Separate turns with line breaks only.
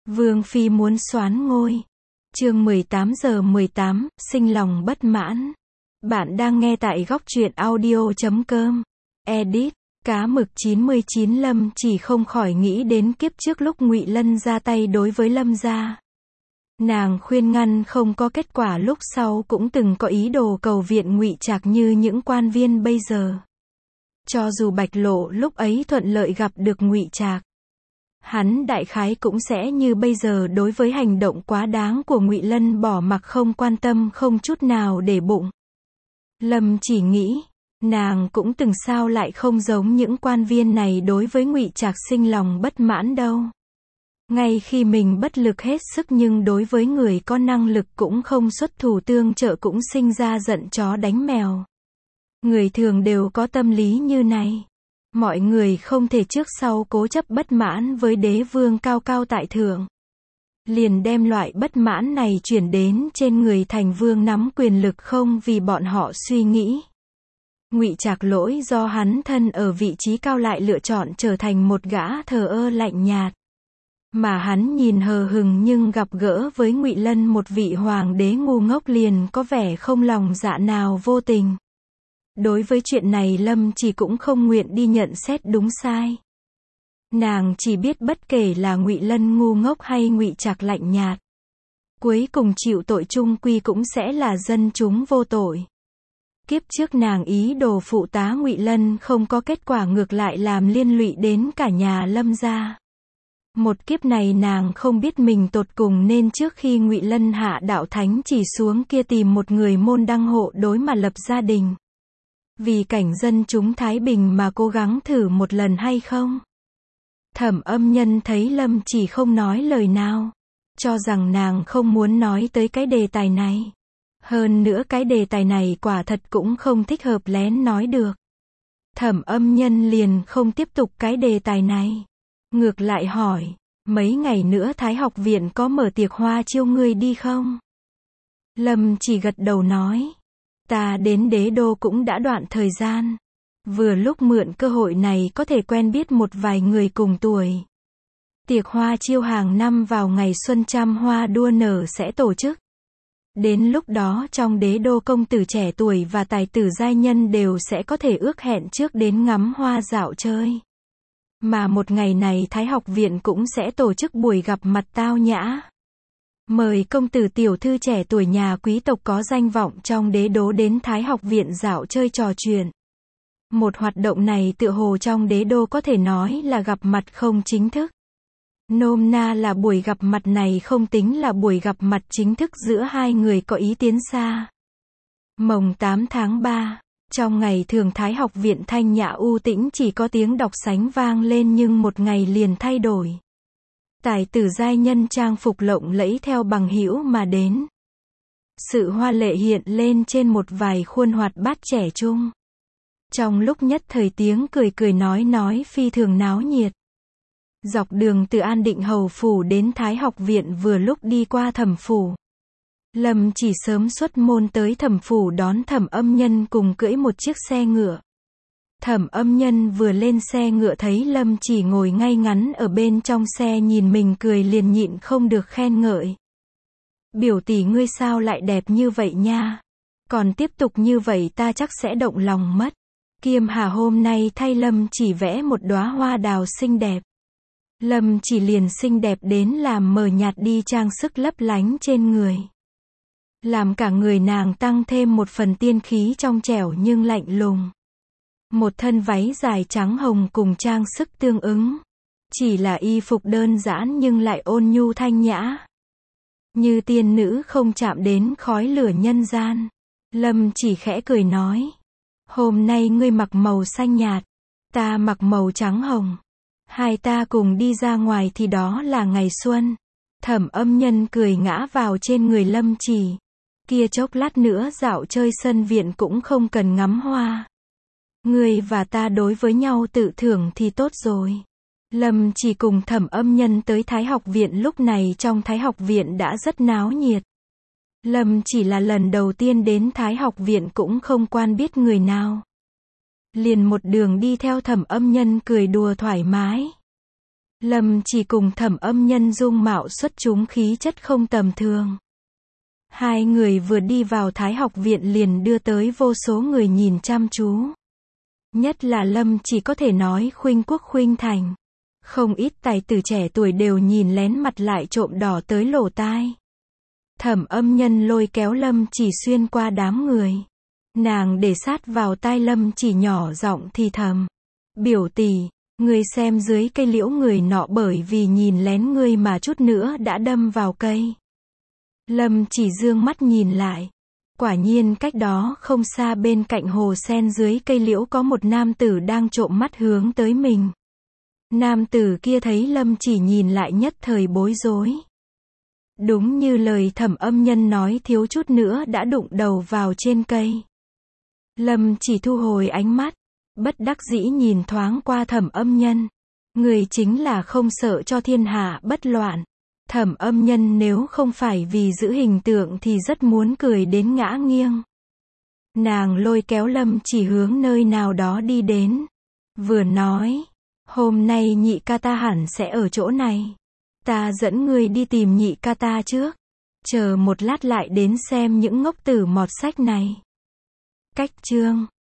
Vương Phi muốn soán ngôi. Chương 18:18, sinh lòng bất mãn. Bạn đang nghe tại góc truyện audio.com. Edit. Cá mực 99. Lâm chỉ không khỏi nghĩ đến kiếp trước lúc Ngụy Lân ra tay đối với Lâm gia. Nàng khuyên ngăn không có kết quả, lúc sau cũng từng có ý đồ cầu viện Ngụy Trạc như những quan viên bây giờ. Cho dù Bạch Lộ lúc ấy thuận lợi gặp được Ngụy Trạc, hắn đại khái cũng sẽ như bây giờ đối với hành động quá đáng của Ngụy Lân bỏ mặc không quan tâm, không chút nào để bụng. Lâm chỉ nghĩ, nàng cũng từng sao lại không giống những quan viên này đối với Ngụy Trạc sinh lòng bất mãn đâu. Ngay khi mình bất lực hết sức nhưng đối với người có năng lực cũng không xuất thủ tương trợ cũng sinh ra giận chó đánh mèo. Người thường đều có tâm lý như này. Mọi người không thể trước sau cố chấp bất mãn với đế vương cao cao tại thượng. Liền đem loại bất mãn này chuyển đến trên người thành vương nắm quyền lực, không vì bọn họ suy nghĩ. Ngụy Trạc lỗi do hắn thân ở vị trí cao lại lựa chọn trở thành một gã thờ ơ lạnh nhạt. Mà hắn nhìn hờ hững nhưng gặp gỡ với Ngụy Lân, một vị hoàng đế ngu ngốc, liền có vẻ không lòng dạ nào vô tình. Đối với chuyện này Lâm chỉ cũng không nguyện đi nhận xét đúng sai. Nàng chỉ biết bất kể là Ngụy Lân ngu ngốc hay Ngụy Trạc lạnh nhạt, cuối cùng chịu tội chung quy cũng sẽ là dân chúng vô tội. Kiếp trước nàng ý đồ phụ tá Ngụy Lân không có kết quả, ngược lại làm liên lụy đến cả nhà Lâm gia. Một kiếp này nàng không biết mình tột cùng nên trước khi Ngụy Lân hạ đạo thánh chỉ xuống kia tìm một người môn đăng hộ đối mà lập gia đình. Vì cảnh dân chúng thái bình mà cố gắng thử một lần hay không? Thẩm Âm Nhân thấy Lâm chỉ không nói lời nào, cho rằng nàng không muốn nói tới cái đề tài này. Hơn nữa cái đề tài này quả thật cũng không thích hợp lén nói được. Thẩm Âm Nhân liền không tiếp tục cái đề tài này. Ngược lại hỏi, mấy ngày nữa Thái học viện có mở tiệc hoa chiêu ngươi đi không? Lâm chỉ gật đầu nói, ta đến đế đô cũng đã đoạn thời gian. Vừa lúc mượn cơ hội này có thể quen biết một vài người cùng tuổi. Tiệc hoa chiêu hàng năm vào ngày xuân trăm hoa đua nở sẽ tổ chức. Đến lúc đó trong đế đô công tử trẻ tuổi và tài tử giai nhân đều sẽ có thể ước hẹn trước đến ngắm hoa dạo chơi. Mà một ngày này Thái học viện cũng sẽ tổ chức buổi gặp mặt tao nhã. Mời công tử tiểu thư trẻ tuổi nhà quý tộc có danh vọng trong đế đô đến Thái học viện dạo chơi trò chuyện. Một hoạt động này tựa hồ trong đế đô có thể nói là gặp mặt không chính thức. Nôm na là buổi gặp mặt này không tính là buổi gặp mặt chính thức giữa hai người có ý tiến xa. Mồng 8 tháng 3, trong ngày thường Thái học viện thanh nhã u tĩnh, chỉ có tiếng đọc sánh vang lên, nhưng một ngày liền thay đổi. Tài tử giai nhân trang phục lộng lẫy theo bằng hữu mà đến. Sự hoa lệ hiện lên trên một vài khuôn hoạt bát trẻ trung. Trong lúc nhất thời tiếng cười cười nói phi thường náo nhiệt. Dọc đường từ An Định hầu phủ đến Thái học viện vừa lúc đi qua Thẩm phủ. Lâm chỉ sớm xuất môn tới Thẩm phủ đón Thẩm Âm Nhân cùng cưỡi một chiếc xe ngựa. Thẩm Âm Nhân vừa lên xe ngựa thấy Lâm chỉ ngồi ngay ngắn ở bên trong xe nhìn mình cười liền nhịn không được khen ngợi. Biểu tỷ ngươi sao lại đẹp như vậy nha. Còn tiếp tục như vậy ta chắc sẽ động lòng mất. Kiêm Hà hôm nay thay Lâm chỉ vẽ một đóa hoa đào xinh đẹp. Lâm chỉ liền xinh đẹp đến làm mờ nhạt đi trang sức lấp lánh trên người. Làm cả người nàng tăng thêm một phần tiên khí trong trẻo nhưng lạnh lùng. Một thân váy dài trắng hồng cùng trang sức tương ứng. Chỉ là y phục đơn giản nhưng lại ôn nhu thanh nhã. Như tiên nữ không chạm đến khói lửa nhân gian. Lâm chỉ khẽ cười nói. Hôm nay ngươi mặc màu xanh nhạt, ta mặc màu trắng hồng. Hai ta cùng đi ra ngoài thì đó là ngày xuân. Thẩm Âm Nhân cười ngã vào trên người Lâm chỉ. Kia chốc lát nữa dạo chơi sân viện cũng không cần ngắm hoa. Ngươi và ta đối với nhau tự thưởng thì tốt rồi. Lâm chỉ cùng Thẩm Âm Nhân tới Thái học viện, lúc này trong Thái học viện đã rất náo nhiệt. Lâm chỉ là lần đầu tiên đến Thái học viện cũng không quen biết người nào. Liền một đường đi theo Thẩm Âm Nhân cười đùa thoải mái. Lâm Chỉ cùng Thẩm Âm Nhân dung mạo xuất chúng, khí chất không tầm thường. Hai người vừa đi vào Thái học viện liền đưa tới vô số người nhìn chăm chú. Nhất là Lâm Chỉ có thể nói khuynh quốc khuynh thành. Không ít tài tử trẻ tuổi đều nhìn lén mặt lại trộm đỏ tới lỗ tai. Thẩm Âm Nhân lôi kéo Lâm Chỉ xuyên qua đám người. Nàng để sát vào tai Lâm Chỉ nhỏ giọng thì thầm. Biểu tỷ, ngươi xem dưới cây liễu người nọ bởi vì nhìn lén ngươi mà chút nữa đã đâm vào cây. Lâm Chỉ dương mắt nhìn lại. Quả nhiên cách đó không xa bên cạnh hồ sen dưới cây liễu có một nam tử đang trộm mắt hướng tới mình. Nam tử kia thấy Lâm Chỉ nhìn lại nhất thời bối rối. Đúng như lời Thẩm Âm Nhân nói, thiếu chút nữa đã đụng đầu vào trên cây. Lâm Chỉ thu hồi ánh mắt, bất đắc dĩ nhìn thoáng qua Thẩm Âm Nhân. Người chính là không sợ cho thiên hạ bất loạn. Thẩm Âm Nhân nếu không phải vì giữ hình tượng thì rất muốn cười đến ngã nghiêng. Nàng lôi kéo Lâm Chỉ hướng nơi nào đó đi đến. Vừa nói, hôm nay nhị ca ta hẳn sẽ ở chỗ này. Ta dẫn ngươi đi tìm nhị ca ta trước. Chờ một lát lại đến xem những ngốc tử mọt sách này. Cách chương